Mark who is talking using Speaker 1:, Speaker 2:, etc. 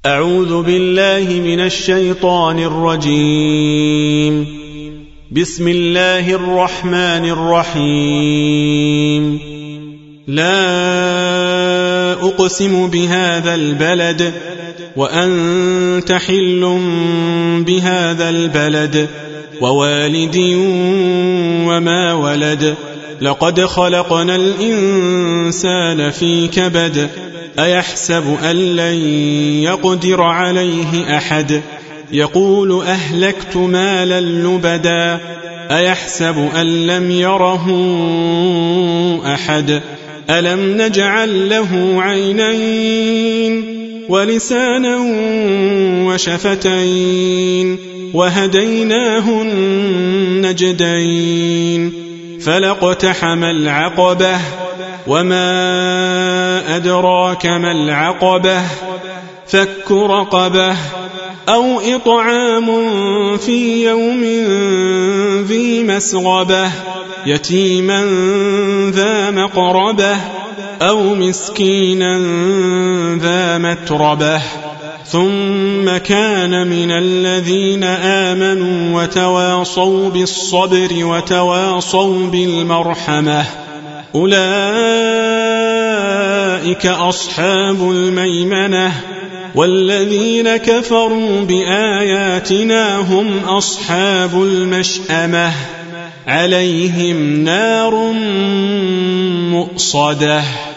Speaker 1: أعوذ بالله من الشيطان الرجيم. بسم الله الرحمن الرحيم. لا أقسم بهذا البلد وأنت حل بهذا البلد ووالد وما ولد لقد خلقنا الإنسان في كبد أيحسب أن لن يقدر عليه أحد يقول أهلكت مالا لبدا أيحسب أن لم يره أحد ألم نجعل له عينين ولسانا وشفتين وهديناه النجدين فلاقتحم العقبة وما أدراك ما العقبة فك رقبة أو إطعام في يوم ذي مسغبة يتيما ذا مقربة أو مسكينا ذا متربة ثم كان من الذين آمنوا وتواصوا بالصبر وتواصوا بالمرحمة أولئك أصحاب الميمنة والذين كفروا بآياتنا هم أصحاب المشأمة عليهم نار مؤصدة.